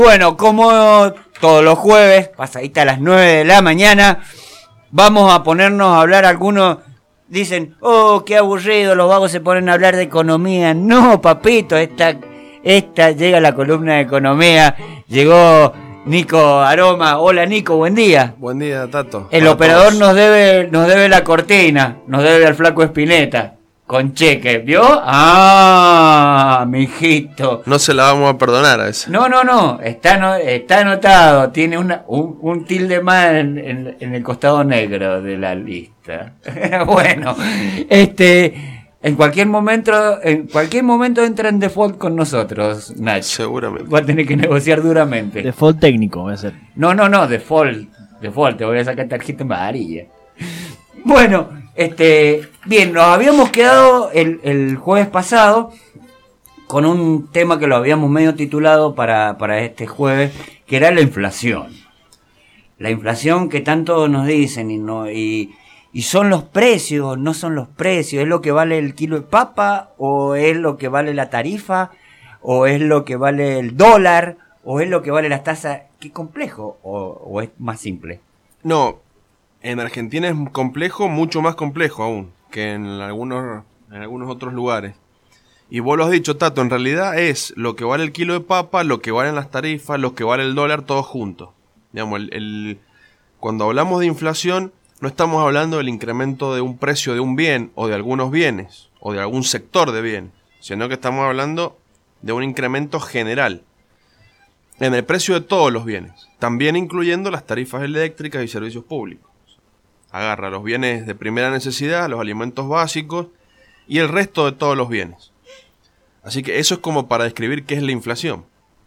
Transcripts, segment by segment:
Bueno, como todos los jueves, pasadita a las 9 de la mañana, vamos a ponernos a hablar. Algunos dicen, oh, qué aburrido, los vagos se ponen a hablar de economía. No, papito, esta llega la columna de economía. Llegó Nico Aroma. Hola, Nico, buen día. Buen día, Tato. El operador nos debe la cortina, nos debe al flaco Espineta. Con cheque, ¿vio? ¡Ah, mijito! No se la vamos a perdonar a esa. No, está anotado. Tiene un tilde más en el costado negro de la lista. Bueno, en cualquier momento entra en default con nosotros, Nacho. Seguramente. Va a tener que negociar duramente. Default técnico va a ser. No, default, te voy a sacar tarjeta amarilla. Bueno, bien, nos habíamos quedado el jueves pasado con un tema que lo habíamos medio titulado para este jueves, que era la inflación. La inflación que tanto nos dicen y son los precios, no son los precios, ¿es lo que vale el kilo de papa o es lo que vale la tarifa o es lo que vale el dólar o es lo que vale las tasas? ¿Qué complejo o es más simple? No, en Argentina es complejo, mucho más complejo aún que en algunos otros lugares. Y vos lo has dicho, Tato, en realidad es lo que vale el kilo de papa, lo que valen las tarifas, lo que vale el dólar, todo junto. Digamos, cuando hablamos de inflación, no estamos hablando del incremento de un precio de un bien o de algunos bienes o de algún sector de bienes, sino que estamos hablando de un incremento general en el precio de todos los bienes, también incluyendo las tarifas eléctricas y servicios públicos. Agarra los bienes de primera necesidad, los alimentos básicos y el resto de todos los bienes. Así que eso es como para describir qué es la inflación.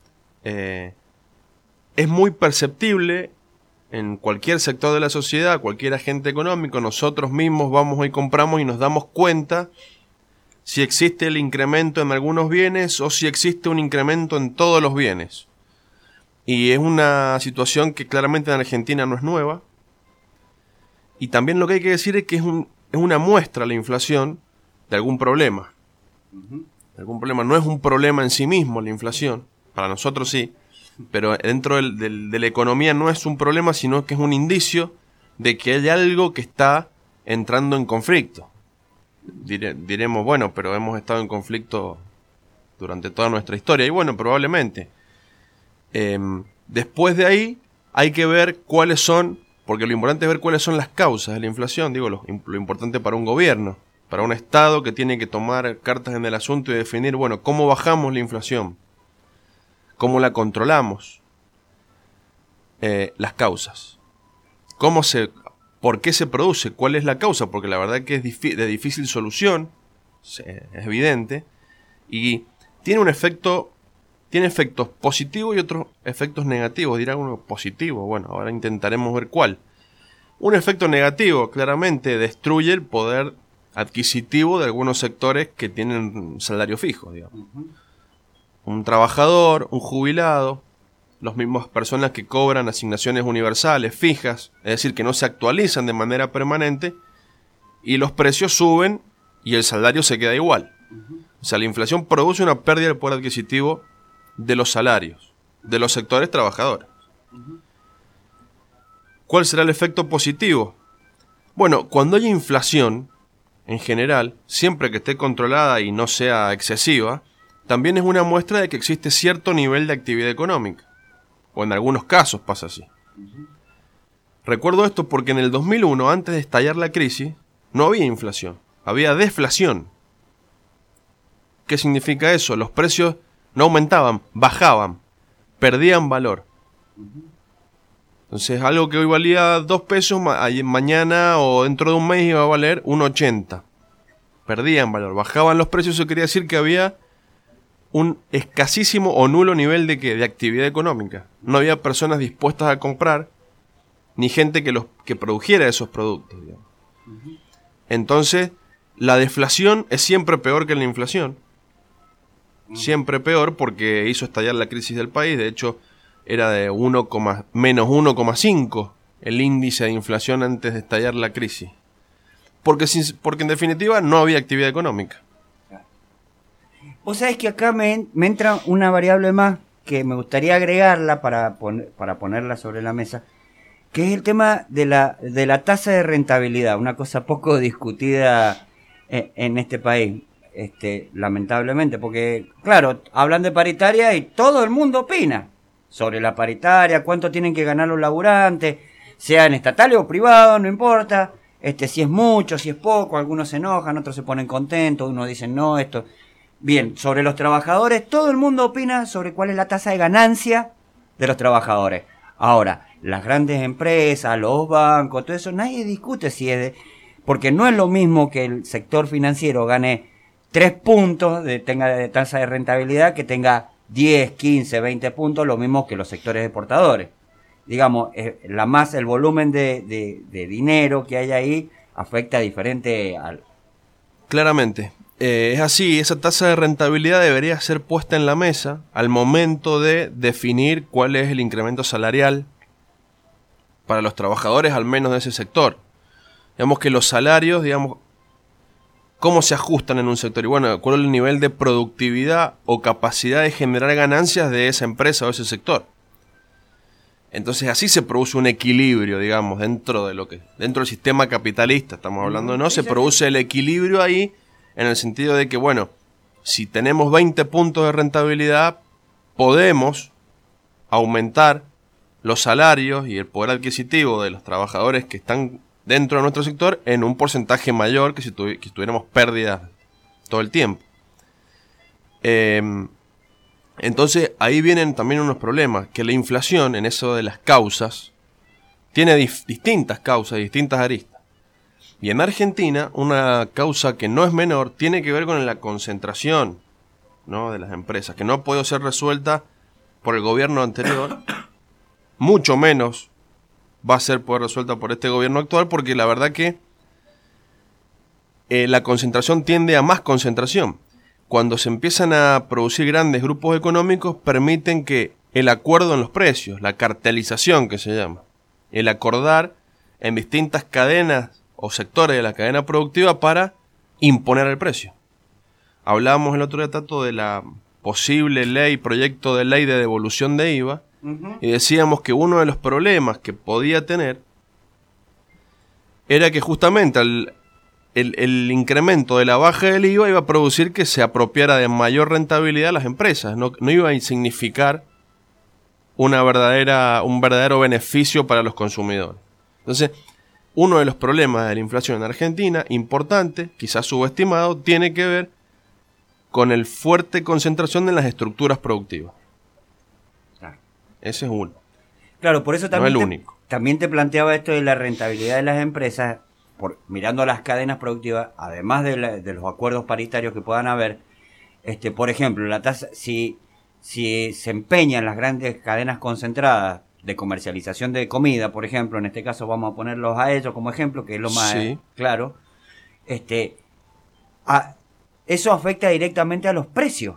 Es muy perceptible en cualquier sector de la sociedad, cualquier agente económico. Nosotros mismos vamos y compramos y nos damos cuenta si existe el incremento en algunos bienes o si existe un incremento en todos los bienes. Y es una situación que claramente en Argentina no es nueva. Y también lo que hay que decir es que es una muestra la inflación de algún problema. Algún problema. No es un problema en sí mismo la inflación, para nosotros sí, pero dentro de la economía no es un problema, sino que es un indicio de que hay algo que está entrando en conflicto. Diremos, bueno, pero hemos estado en conflicto durante toda nuestra historia, y bueno, probablemente. Después de ahí hay que ver cuáles son, porque lo importante es ver cuáles son las causas de la inflación, digo, lo importante para un gobierno, para un Estado que tiene que tomar cartas en el asunto y definir, bueno, cómo bajamos la inflación, cómo la controlamos, las causas, por qué se produce, cuál es la causa, porque la verdad que es de difícil solución, es evidente, y tiene efectos positivos y otros efectos negativos. Dirá uno positivo, bueno, ahora intentaremos ver cuál. Un efecto negativo, claramente, destruye el poder adquisitivo de algunos sectores que tienen salario fijo, digamos. Un trabajador, un jubilado, las mismas personas que cobran asignaciones universales, fijas, es decir, que no se actualizan de manera permanente, y los precios suben y el salario se queda igual. O sea, la inflación produce una pérdida del poder adquisitivo de los salarios, de los sectores trabajadores. ¿Cuál será el efecto positivo? Bueno, cuando haya inflación, en general, siempre que esté controlada y no sea excesiva, también es una muestra de que existe cierto nivel de actividad económica. O en algunos casos pasa así. Recuerdo esto porque en el 2001, antes de estallar la crisis, no había inflación, había deflación. ¿Qué significa eso? Los precios no aumentaban, bajaban, perdían valor. Entonces algo que hoy valía 2 pesos, mañana o dentro de un mes iba a valer 1,80. Perdían valor, bajaban los precios, eso quería decir que había un escasísimo o nulo nivel de actividad económica. No había personas dispuestas a comprar, ni gente que produjera esos productos, digamos. Entonces, la deflación es siempre peor que la inflación. Siempre peor porque hizo estallar la crisis del país. De hecho, era de menos 1,5 el índice de inflación antes de estallar la crisis. Porque en definitiva no había actividad económica. Vos sabés que acá me entra una variable más que me gustaría agregarla para ponerla sobre la mesa, que es el tema de la tasa de rentabilidad, una cosa poco discutida en este país, lamentablemente, porque, claro, hablan de paritaria y todo el mundo opina sobre la paritaria, cuánto tienen que ganar los laburantes, sean estatales o privados, no importa, si es mucho, si es poco, algunos se enojan, otros se ponen contentos, unos dicen no, esto... Bien, sobre los trabajadores, todo el mundo opina sobre cuál es la tasa de ganancia de los trabajadores. Ahora, las grandes empresas, los bancos, todo eso, nadie discute si es porque no es lo mismo que el sector financiero gane 3 puntos, tenga de tasa de rentabilidad, que tenga 10, 15, 20 puntos, lo mismo que los sectores exportadores. Digamos, el volumen de dinero que hay ahí afecta diferente al... Claramente. Es así, esa tasa de rentabilidad debería ser puesta en la mesa al momento de definir cuál es el incremento salarial para los trabajadores, al menos de ese sector. Digamos que los salarios, digamos, ¿cómo se ajustan en un sector? Y bueno, ¿cuál es el nivel de productividad o capacidad de generar ganancias de esa empresa o ese sector? Entonces así se produce un equilibrio, digamos, dentro del sistema capitalista, estamos hablando, ¿no? Se produce el equilibrio ahí, en el sentido de que, bueno, si tenemos 20 puntos de rentabilidad, podemos aumentar los salarios y el poder adquisitivo de los trabajadores que están dentro de nuestro sector en un porcentaje mayor que si tuviéramos pérdidas todo el tiempo. Entonces ahí vienen también unos problemas, que la inflación, en eso de las causas, tiene distintas causas y distintas aristas. Y en Argentina, una causa que no es menor tiene que ver con la concentración, ¿no?, de las empresas, que no ha podido ser resuelta por el gobierno anterior, mucho menos va a ser poder resuelta por este gobierno actual, porque la verdad que la concentración tiende a más concentración. Cuando se empiezan a producir grandes grupos económicos, permiten que el acuerdo en los precios, la cartelización que se llama, el acordar en distintas cadenas o sectores de la cadena productiva para imponer el precio. Hablábamos el otro día, Tato, de la posible proyecto de ley de devolución de IVA, y decíamos que uno de los problemas que podía tener era que justamente el incremento de la baja del IVA iba a producir que se apropiara de mayor rentabilidad a las empresas, no iba a significar un verdadero beneficio para los consumidores. Entonces, uno de los problemas de la inflación en Argentina, importante, quizás subestimado, tiene que ver con el fuerte concentración en las estructuras productivas. Ese es uno. Claro, por eso también, no el único. También te planteaba esto de la rentabilidad de las empresas, mirando las cadenas productivas, además de los acuerdos paritarios que puedan haber. Por ejemplo, la tasa, si se empeñan las grandes cadenas concentradas de comercialización de comida, por ejemplo, en este caso vamos a ponerlos a ellos como ejemplo, que es lo más claro, eso afecta directamente a los precios.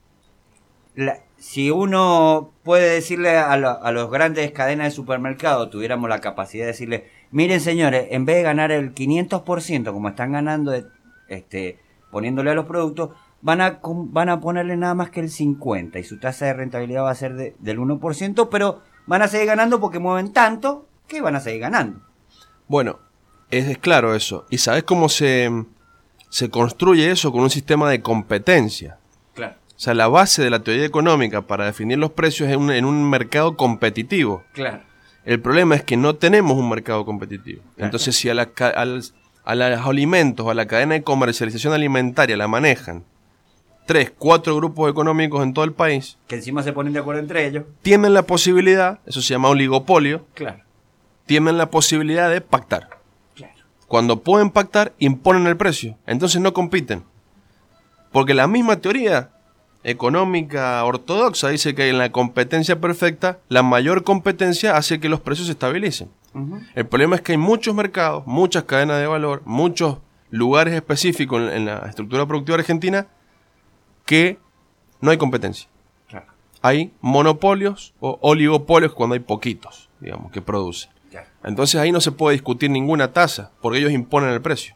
Si uno puede decirle a los grandes cadenas de supermercados, tuviéramos la capacidad de decirle, miren señores, en vez de ganar el 500% como están ganando poniéndole a los productos, van a ponerle nada más que el 50% y su tasa de rentabilidad va a ser del 1%, pero van a seguir ganando porque mueven tanto que van a seguir ganando. Bueno, es claro eso. ¿Y sabes cómo se construye eso? Con un sistema de competencia. Claro. O sea, la base de la teoría económica para definir los precios es en un mercado competitivo. Claro. El problema es que no tenemos un mercado competitivo. Claro. Entonces, si a los alimentos o a la cadena de comercialización alimentaria la manejan 3, 4 grupos económicos en todo el país, que encima se ponen de acuerdo entre ellos, tienen la posibilidad, eso se llama oligopolio, claro, tienen la posibilidad de pactar. Claro. Cuando pueden pactar, imponen el precio. Entonces no compiten. Porque la misma teoría económica ortodoxa dice que en la competencia perfecta, la mayor competencia hace que los precios se estabilicen. El problema es que hay muchos mercados, muchas cadenas de valor, muchos lugares específicos en la estructura productiva argentina que no hay competencia. Claro. Hay monopolios o oligopolios cuando hay poquitos, digamos, que producen. Claro. Entonces ahí no se puede discutir ninguna tasa, porque ellos imponen el precio.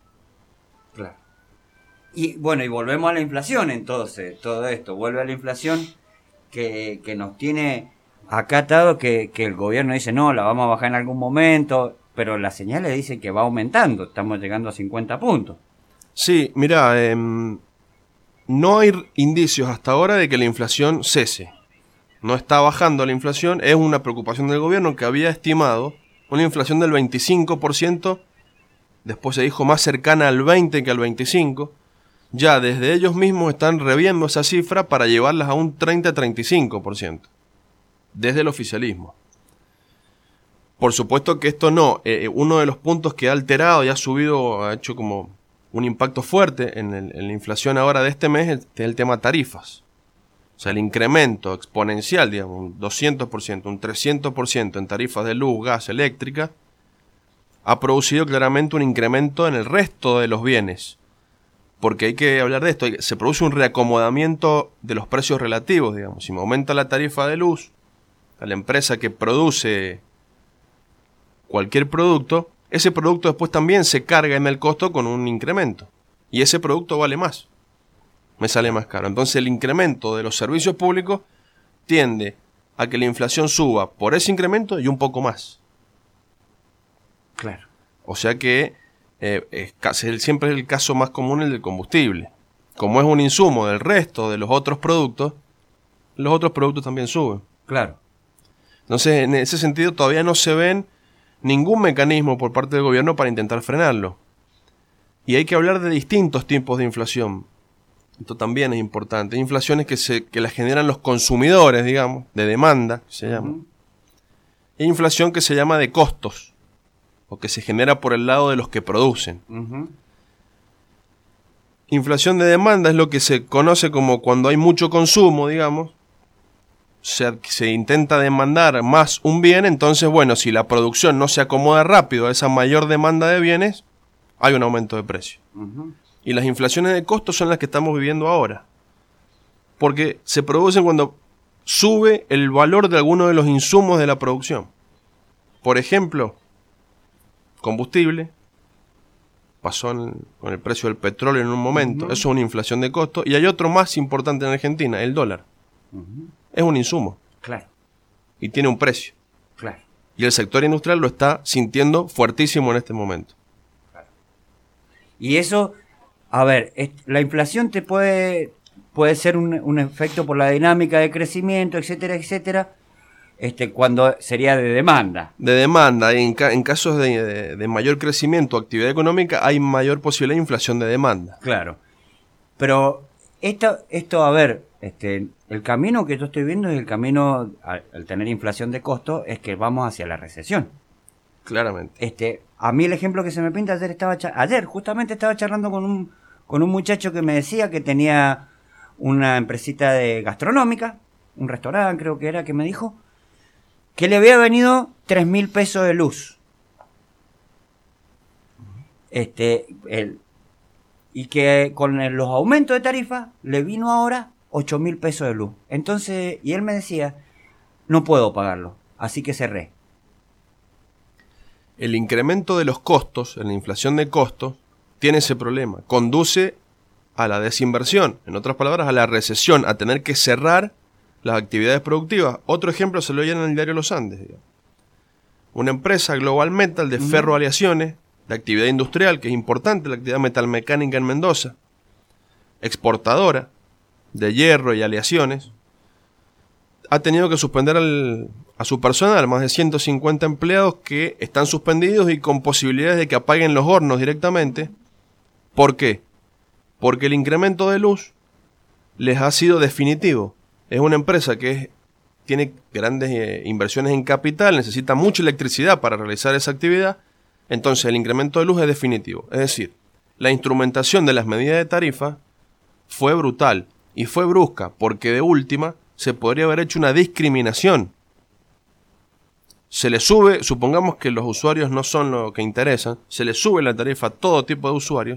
Claro. Y bueno, y volvemos a la inflación entonces, todo esto, vuelve a la inflación, que nos tiene acá atado, que el gobierno dice, no, la vamos a bajar en algún momento, pero las señales dicen que va aumentando, estamos llegando a 50 puntos. Sí, mira, no hay indicios hasta ahora de que la inflación cese. No está bajando la inflación, es una preocupación del gobierno que había estimado una inflación del 25%, después se dijo más cercana al 20% que al 25%. Ya desde ellos mismos están reviendo esa cifra para llevarlas a un 30-35%, desde el oficialismo. Por supuesto que esto no, uno de los puntos que ha alterado y ha subido, ha hecho como un impacto fuerte en la inflación ahora de este mes, es el tema tarifas. O sea, el incremento exponencial, digamos, un 200%, un 300% en tarifas de luz, gas, eléctrica, ha producido claramente un incremento en el resto de los bienes. Porque hay que hablar de esto, se produce un reacomodamiento de los precios relativos, digamos. Si me aumenta la tarifa de luz, a la empresa que produce cualquier producto, ese producto después también se carga en el costo con un incremento. Y ese producto vale más. Me sale más caro. Entonces el incremento de los servicios públicos tiende a que la inflación suba por ese incremento y un poco más. Claro. O sea que siempre es el caso más común el del combustible. Como es un insumo del resto de los otros productos también suben. Claro. Entonces, en ese sentido, todavía no se ven ningún mecanismo por parte del gobierno para intentar frenarlo. Y hay que hablar de distintos tipos de inflación. Esto también es importante. Hay inflaciones que las generan los consumidores, digamos, de demanda, que se llama. Hay inflación que se llama de costos, o que se genera por el lado de los que producen. Inflación de demanda es lo que se conoce como cuando hay mucho consumo, digamos. Se intenta demandar más un bien, entonces, bueno, si la producción no se acomoda rápido a esa mayor demanda de bienes, hay un aumento de precio. Y las inflaciones de costos son las que estamos viviendo ahora. Porque se producen cuando sube el valor de alguno de los insumos de la producción. Por ejemplo, combustible. Pasó con el precio del petróleo en un momento. Eso es una inflación de costos. Y hay otro más importante en Argentina, el dólar. Es un insumo. Claro. Y tiene un precio. Claro. Y el sector industrial lo está sintiendo fuertísimo en este momento. Claro. Y eso, a ver, la inflación te puede ser un efecto por la dinámica de crecimiento, etcétera, etcétera, cuando sería de demanda. De demanda. En casos de mayor crecimiento o actividad económica hay mayor posibilidad de inflación de demanda. Claro. Pero esto a ver, el camino que yo estoy viendo es el camino, al tener inflación de costo, es que vamos hacia la recesión. Claramente. A mí el ejemplo que se me pinta, ayer justamente estaba charlando con un muchacho que me decía que tenía una empresita de gastronómica, un restaurante creo que era, que me dijo que le había venido 3.000 pesos de luz. Y que con los aumentos de tarifa le vino ahora 8.000 pesos de luz. Entonces, y él me decía, no puedo pagarlo, así que cerré. El incremento de los costos, en la inflación de costos, tiene ese problema. Conduce a la desinversión, en otras palabras, a la recesión, a tener que cerrar las actividades productivas. Otro ejemplo se lo oyen en el diario Los Andes. Digamos. Una empresa, Global Metal, de ferroaleaciones, de actividad industrial, que es importante, la actividad metalmecánica en Mendoza, exportadora de hierro y aleaciones, ha tenido que suspender a su personal, más de 150 empleados que están suspendidos y con posibilidades de que apaguen los hornos directamente. ¿Por qué? Porque el incremento de luz les ha sido definitivo. Es una empresa que tiene grandes inversiones en capital, necesita mucha electricidad para realizar esa actividad, entonces el incremento de luz es definitivo. Es decir, la instrumentación de las medidas de tarifa fue brutal y fue brusca, porque de última se podría haber hecho una discriminación. Se le sube, supongamos que los usuarios no son lo que interesan, se le sube la tarifa a todo tipo de usuarios,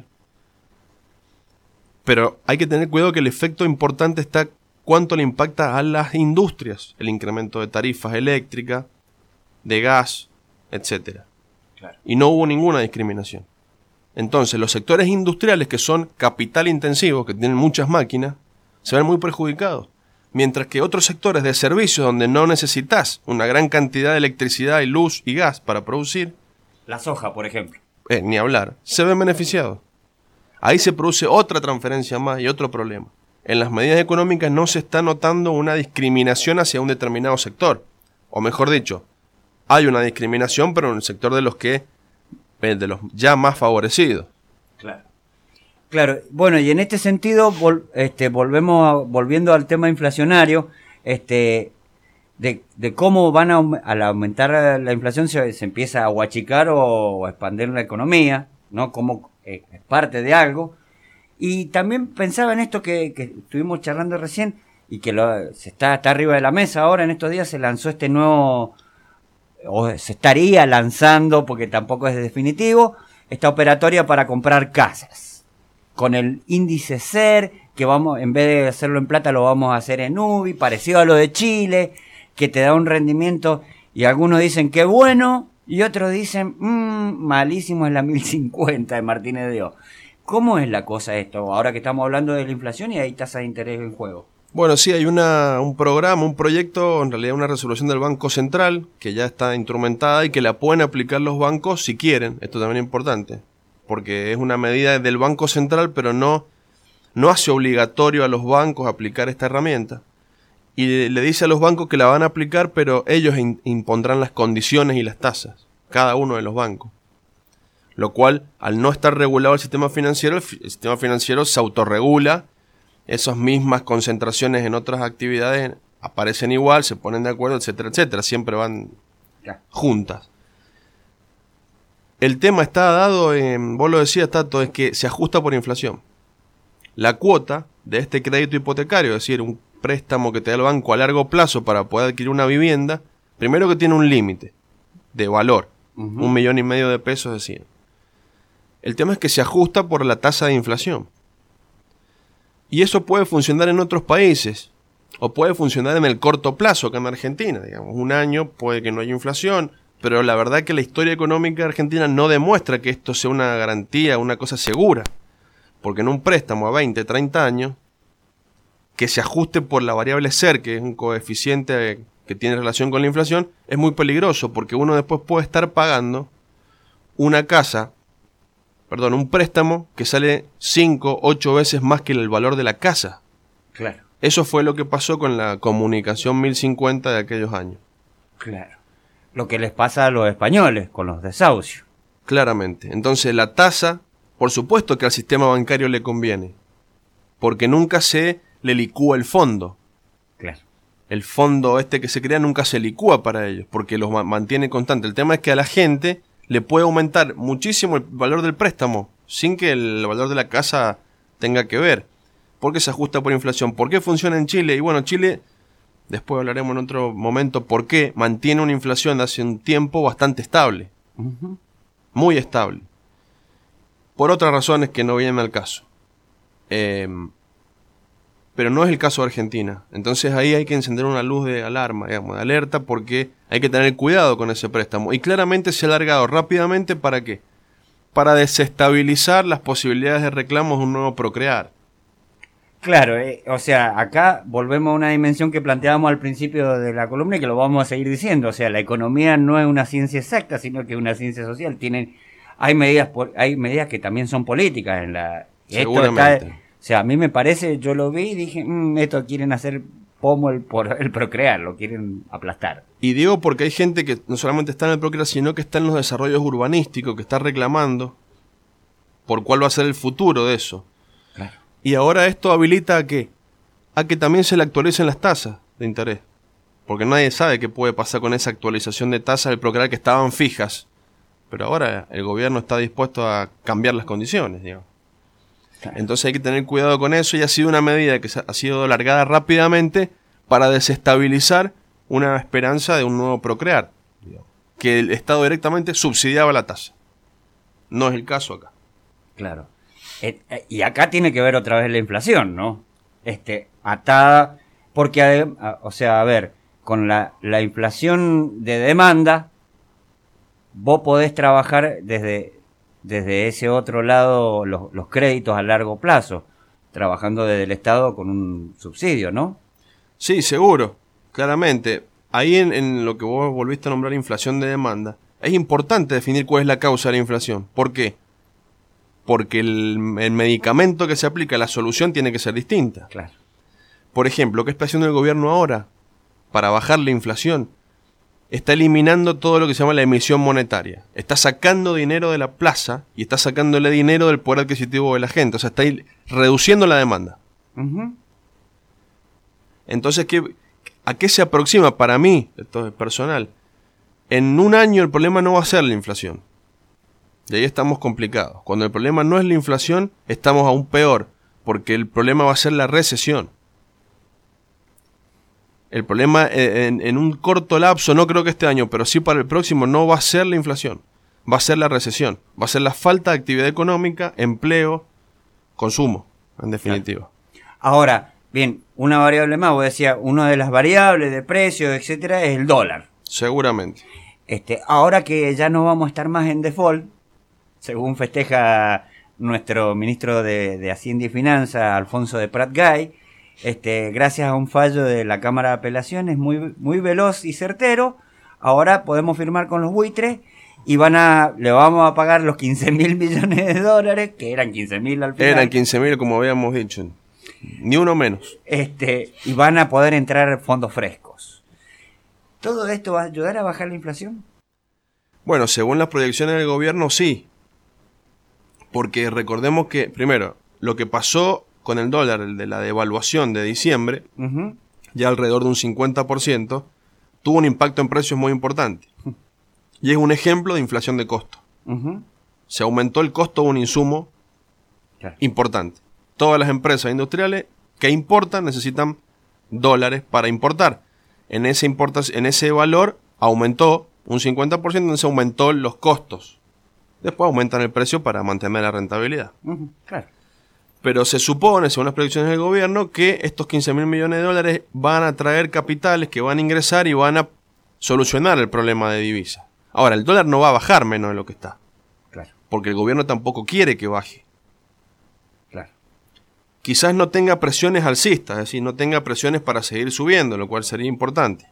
pero hay que tener cuidado que el efecto importante está cuánto le impacta a las industrias, el incremento de tarifas eléctricas, de gas, etc. Claro. Y no hubo ninguna discriminación. Entonces, los sectores industriales que son capital intensivos, que tienen muchas máquinas, se ven muy perjudicados. Mientras que otros sectores de servicios donde no necesitas una gran cantidad de electricidad y luz y gas para producir, la soja, por ejemplo, ni hablar, se ven beneficiados. Ahí se produce otra transferencia más y otro problema. En las medidas económicas no se está notando una discriminación hacia un determinado sector. O mejor dicho, hay una discriminación, pero en el sector de los ya más favorecidos. Claro. Claro, bueno, y en este sentido, volviendo al tema inflacionario, de cómo al aumentar la inflación se empieza a ahuachicar o a expandir la economía, ¿no? Como es parte de algo. Y también pensaba en esto que estuvimos charlando recién y que está arriba de la mesa ahora. En estos días se lanzó este nuevo, o se estaría lanzando, porque tampoco es definitivo, esta operatoria para comprar casas. Con el índice SER, que en vez de hacerlo en plata lo vamos a hacer en UBI, parecido a lo de Chile, que te da un rendimiento, y algunos dicen que bueno, y otros dicen, malísimo es la 1050 de Martínez de O. ¿Cómo es la cosa esto, ahora que estamos hablando de la inflación y hay tasas de interés en juego? Bueno, sí, hay un programa, un proyecto, en realidad una resolución del Banco Central, que ya está instrumentada y que la pueden aplicar los bancos si quieren, esto también es importante. Porque es una medida del Banco Central, pero no hace obligatorio a los bancos aplicar esta herramienta. Y le dice a los bancos que la van a aplicar, pero ellos impondrán las condiciones y las tasas, cada uno de los bancos. Lo cual, al no estar regulado el sistema financiero se autorregula, esas mismas concentraciones en otras actividades aparecen igual, se ponen de acuerdo, etcétera, etcétera, siempre van juntas. El tema está dado, vos lo decías, Tato, es que se ajusta por inflación. La cuota de este crédito hipotecario, es decir, un préstamo que te da el banco a largo plazo para poder adquirir una vivienda, primero que tiene un límite de valor, 1,5 millones de pesos, decir. El tema es que se ajusta por la tasa de inflación. Y eso puede funcionar en otros países, o puede funcionar en el corto plazo, acá en Argentina. Digamos, un año puede que no haya inflación, pero la verdad que la historia económica de Argentina no demuestra que esto sea una garantía, una cosa segura. Porque en un préstamo a 20, 30 años, que se ajuste por la variable SER, que es un coeficiente que tiene relación con la inflación, es muy peligroso, porque uno después puede estar pagando un préstamo que sale 5, 8 veces más que el valor de la casa. Claro. Eso fue lo que pasó con la comunicación 1050 de aquellos años. Claro. Lo que les pasa a los españoles con los desahucios. Claramente. Entonces la tasa, por supuesto que al sistema bancario le conviene, porque nunca se le licúa el fondo. Claro. El fondo que se crea nunca se licúa para ellos, porque los mantiene constante. El tema es que a la gente le puede aumentar muchísimo el valor del préstamo, sin que el valor de la casa tenga que ver, porque se ajusta por inflación. ¿Por qué funciona en Chile? Y bueno, Chile... Después hablaremos en otro momento por qué mantiene una inflación de hace un tiempo bastante estable. Muy estable. Por otras razones que no vienen al caso. Pero no es el caso de Argentina. Entonces ahí hay que encender una luz de alarma, de alerta, porque hay que tener cuidado con ese préstamo. Y claramente se ha alargado rápidamente, ¿para qué? Para desestabilizar las posibilidades de reclamos de un nuevo procrear. Claro, o sea, acá volvemos a una dimensión que planteábamos al principio de la columna y que lo vamos a seguir diciendo. O sea, la economía no es una ciencia exacta, sino que es una ciencia social. Hay medidas que también son políticas en la. Seguramente. O sea, a mí me parece, yo lo vi y dije, esto quieren hacer pomo por el procrear, lo quieren aplastar. Y digo porque hay gente que no solamente está en el procrear, sino que está en los desarrollos urbanísticos, que está reclamando por cuál va a ser el futuro de eso. Claro. Y ahora esto habilita ¿a qué? A que también se le actualicen las tasas de interés. Porque nadie sabe qué puede pasar con esa actualización de tasas del procrear que estaban fijas. Pero ahora el gobierno está dispuesto a cambiar las condiciones, digamos. Claro. Entonces hay que tener cuidado con eso, y ha sido una medida que ha sido alargada rápidamente para desestabilizar una esperanza de un nuevo procrear. Digamos, que el Estado directamente subsidiaba la tasa. No es el caso acá. Claro. Y acá tiene que ver otra vez la inflación, ¿no? Atada, porque, o sea, a ver, con la inflación de demanda, vos podés trabajar desde ese otro lado los créditos a largo plazo, trabajando desde el Estado con un subsidio, ¿no? Sí, seguro, claramente. Ahí en lo que vos volviste a nombrar inflación de demanda, es importante definir cuál es la causa de la inflación. ¿Por qué? Porque el medicamento que se aplica, la solución tiene que ser distinta. Claro. Por ejemplo, ¿qué está haciendo el gobierno ahora para bajar la inflación? Está eliminando todo lo que se llama la emisión monetaria. Está sacando dinero de la plaza y está sacándole dinero del poder adquisitivo de la gente. O sea, está reduciendo la demanda. Uh-huh. Entonces, ¿a qué se aproxima? Para mí, esto es personal, en un año el problema no va a ser la inflación. De ahí estamos complicados. Cuando el problema no es la inflación, estamos aún peor, porque el problema va a ser la recesión. El problema en un corto lapso, no creo que este año, pero sí para el próximo, no va a ser la inflación. Va a ser la recesión. Va a ser la falta de actividad económica, empleo, consumo, en definitiva. Ahora, bien, una variable más, vos decías, una de las variables de precios, etcétera, es el dólar. Seguramente. Ahora que ya no vamos a estar más en default, según festeja nuestro ministro de Hacienda y Finanzas, Alfonso de Prat-Gay, gracias a un fallo de la Cámara de Apelaciones muy, muy veloz y certero, ahora podemos firmar con los buitres y le vamos a pagar los 15.000 millones de dólares, que eran 15.000 al final. Eran 15.000 como habíamos dicho, ni uno menos. Y van a poder entrar fondos frescos. ¿Todo esto va a ayudar a bajar la inflación? Bueno, según las proyecciones del gobierno, sí. Porque recordemos que, primero, lo que pasó con el dólar, el de la devaluación de diciembre, Uh-huh. ya alrededor de un 50%, tuvo un impacto en precios muy importante. Y es un ejemplo de inflación de costo. Uh-huh. Se aumentó el costo de un insumo importante. Todas las empresas industriales que importan necesitan dólares para importar. En ese valor aumentó un 50%, entonces aumentó los costos. Después aumentan el precio para mantener la rentabilidad. Uh-huh. Claro. Pero se supone, según las predicciones del gobierno, que estos 15.000 millones de dólares van a traer capitales que van a ingresar y van a solucionar el problema de divisas. Ahora, el dólar no va a bajar menos de lo que está. Claro. Porque el gobierno tampoco quiere que baje. Claro. Quizás no tenga presiones alcistas, es decir, no tenga presiones para seguir subiendo, lo cual sería importante.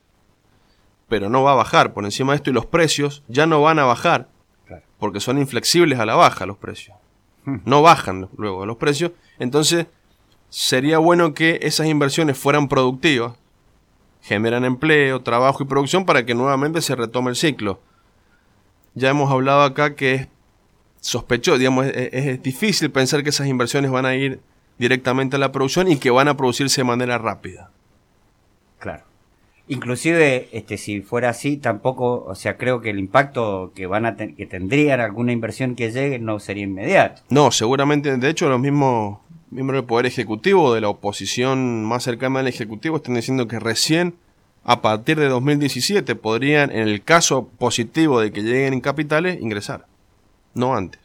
Pero no va a bajar por encima de esto y los precios ya no van a bajar. Claro. Porque son inflexibles a la baja los precios. No bajan luego los precios. Entonces, sería bueno que esas inversiones fueran productivas, generan empleo, trabajo y producción para que nuevamente se retome el ciclo. Ya hemos hablado acá que es sospechoso, digamos, es difícil pensar que esas inversiones van a ir directamente a la producción y que van a producirse de manera rápida. Claro. Inclusive, si fuera así, tampoco, o sea, creo que el impacto que que tendrían alguna inversión que llegue no sería inmediato. No, seguramente, de hecho, los mismos miembros del Poder Ejecutivo, de la oposición más cercana al Ejecutivo, están diciendo que recién, a partir de 2017, podrían, en el caso positivo de que lleguen en capitales, ingresar. No antes.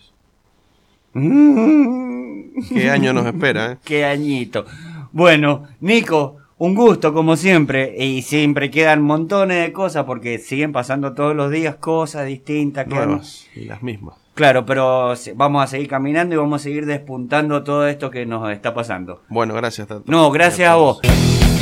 ¿Qué año nos espera, Qué añito. Bueno, Nico, un gusto como siempre, y siempre quedan montones de cosas porque siguen pasando todos los días cosas distintas. Nuevas y las mismas. Claro, pero vamos a seguir caminando y vamos a seguir despuntando todo esto que nos está pasando. Bueno, gracias. No, gracias a vos.